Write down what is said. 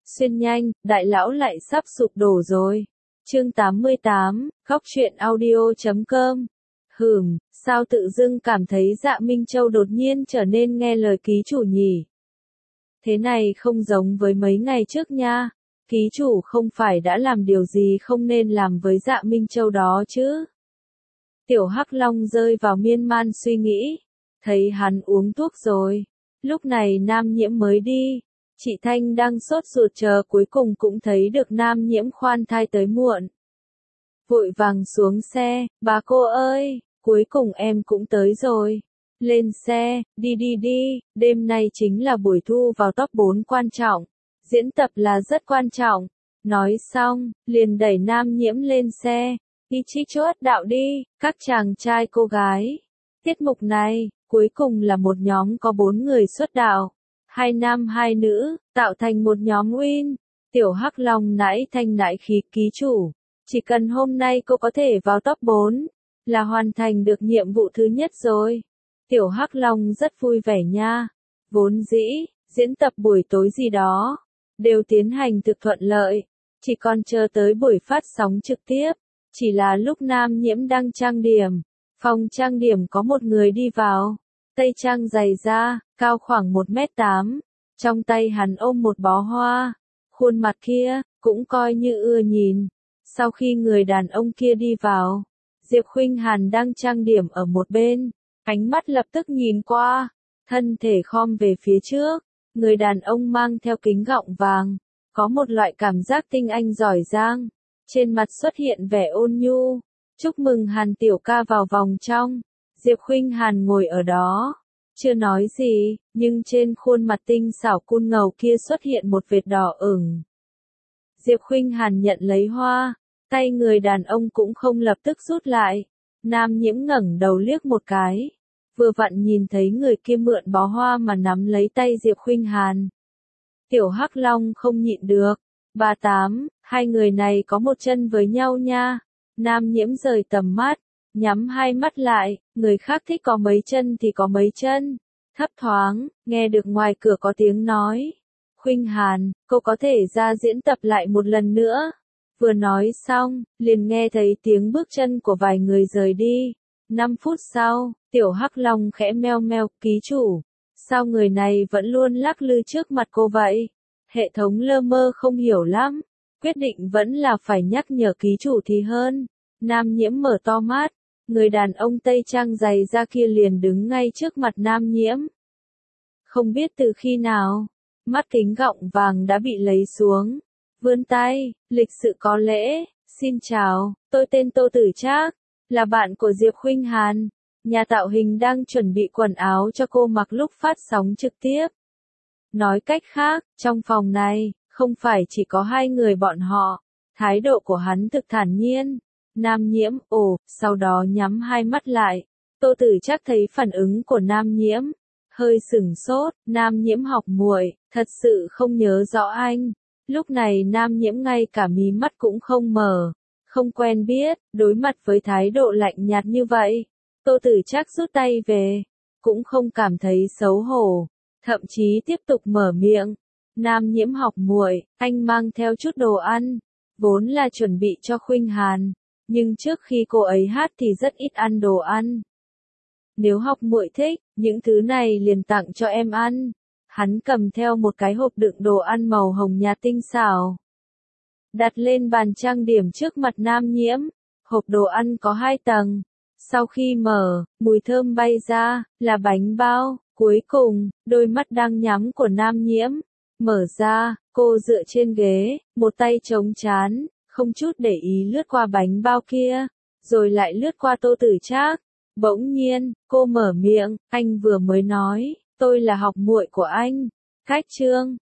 Xuyên nhanh, đại lão lại sắp sụp đổ rồi. Chương 88, Góc truyện audio.com. Sao tự dưng cảm thấy Dạ Minh Châu đột nhiên trở nên nghe lời ký chủ nhỉ? Thế này không giống với mấy ngày trước nha. Ký chủ không phải đã làm điều gì không nên làm với Dạ Minh Châu đó chứ? Tiểu Hắc Long rơi vào miên man suy nghĩ. Thấy hắn uống thuốc rồi. Lúc này Nam Nhiễm mới đi. Chị Thanh đang sốt ruột chờ cuối cùng cũng thấy được Nam Nhiễm khoan thai tới muộn. Vội vàng xuống xe, bà cô ơi, cuối cùng em cũng tới rồi. Lên xe, đi, đêm nay chính là buổi thu vào top 4 quan trọng. Diễn tập là rất quan trọng. Nói xong, liền đẩy Nam Nhiễm lên xe. Đi chi chốt đạo đi, các chàng trai cô gái. Tiết mục này, cuối cùng là một nhóm có 4 người xuất đạo. 2 nam 2 nữ, tạo thành một nhóm win. Tiểu Hắc Long nãi thanh nãi khí ký chủ. Chỉ cần hôm nay cô có thể vào top 4, là hoàn thành được nhiệm vụ thứ nhất rồi. Tiểu Hắc Long rất vui vẻ nha. Vốn dĩ, diễn tập buổi tối gì đó, đều tiến hành thực thuận lợi. Chỉ còn chờ tới buổi phát sóng trực tiếp. Chỉ là lúc Nam Nhiễm đang trang điểm. Phòng trang điểm có một người đi vào. Tây trang dày da, cao khoảng 1m8. Trong tay hắn ôm một bó hoa. Khuôn mặt kia, cũng coi như ưa nhìn. Sau khi người đàn ông kia đi vào, Diệp Khuynh Hàn đang trang điểm ở một bên. Ánh mắt lập tức nhìn qua. Thân thể khom về phía trước. Người đàn ông mang theo kính gọng vàng. Có một loại cảm giác tinh anh giỏi giang. Trên mặt xuất hiện vẻ ôn nhu. Chúc mừng Hàn tiểu ca vào vòng trong. Diệp Khuynh Hàn ngồi ở đó. Chưa nói gì, nhưng trên khuôn mặt tinh xảo cun ngầu kia xuất hiện một vệt đỏ ửng. Diệp Khuynh Hàn nhận lấy hoa. Tay người đàn ông cũng không lập tức rút lại. Nam Nhiễm ngẩng đầu liếc một cái. Vừa vặn nhìn thấy người kia mượn bó hoa mà nắm lấy tay Diệp Khuynh Hàn. Tiểu Hắc Long không nhịn được. Bà Tám, hai người này có một chân với nhau nha. Nam Nhiễm rời tầm mắt, nhắm hai mắt lại, người khác thích có mấy chân thì có mấy chân. Thấp thoáng, nghe được ngoài cửa có tiếng nói. Khuynh Hàn, cô có thể ra diễn tập lại một lần nữa. Vừa nói xong, liền nghe thấy tiếng bước chân của vài người rời đi. 5 phút sau, Tiểu Hắc Long khẽ meo meo, ký chủ. Sao người này vẫn luôn lắc lư trước mặt cô vậy? Hệ thống lơ mơ không hiểu lắm. Quyết định vẫn là phải nhắc nhở ký chủ thì hơn. Nam Nhiễm mở to mắt. Người đàn ông Tây trang dày da kia liền đứng ngay trước mặt Nam Nhiễm. Không biết từ khi nào, mắt kính gọng vàng đã bị lấy xuống. Vươn tay, lịch sự có lễ. Xin chào, tôi tên Tô Tử Trác, là bạn của Diệp Khuynh Hàn. Nhà tạo hình đang chuẩn bị quần áo cho cô mặc lúc phát sóng trực tiếp. Nói cách khác, trong phòng này, không phải chỉ có hai người bọn họ. Thái độ của hắn thực thản nhiên. Nam Nhiễm, sau đó nhắm hai mắt lại. Tô Tử Trác thấy phản ứng của Nam Nhiễm. Hơi sửng sốt, Nam Nhiễm học muội, thật sự không nhớ rõ anh. Lúc này Nam Nhiễm ngay cả mí mắt cũng không mở. Không quen biết, đối mặt với thái độ lạnh nhạt như vậy. Tô Tử Trác rút tay về. Cũng không cảm thấy xấu hổ. Thậm chí tiếp tục mở miệng. Nam Nhiễm học muội, anh mang theo chút đồ ăn. Vốn là chuẩn bị cho Khuynh Hàn. Nhưng trước khi cô ấy hát thì rất ít ăn đồ ăn. Nếu học muội thích, những thứ này liền tặng cho em ăn. Hắn cầm theo một cái hộp đựng đồ ăn màu hồng nhạt tinh xảo. Đặt lên bàn trang điểm trước mặt Nam Nhiễm. Hộp đồ ăn có 2 tầng. Sau khi mở, mùi thơm bay ra, là bánh bao. Cuối cùng, đôi mắt đang nhắm của Nam Nhiễm. Mở ra, cô dựa trên ghế, một tay chống trán, không chút để ý lướt qua bánh bao kia. Rồi lại lướt qua Tô Tử Trác. Bỗng nhiên, cô mở miệng, anh vừa mới nói, tôi là học muội của anh. Cách chương.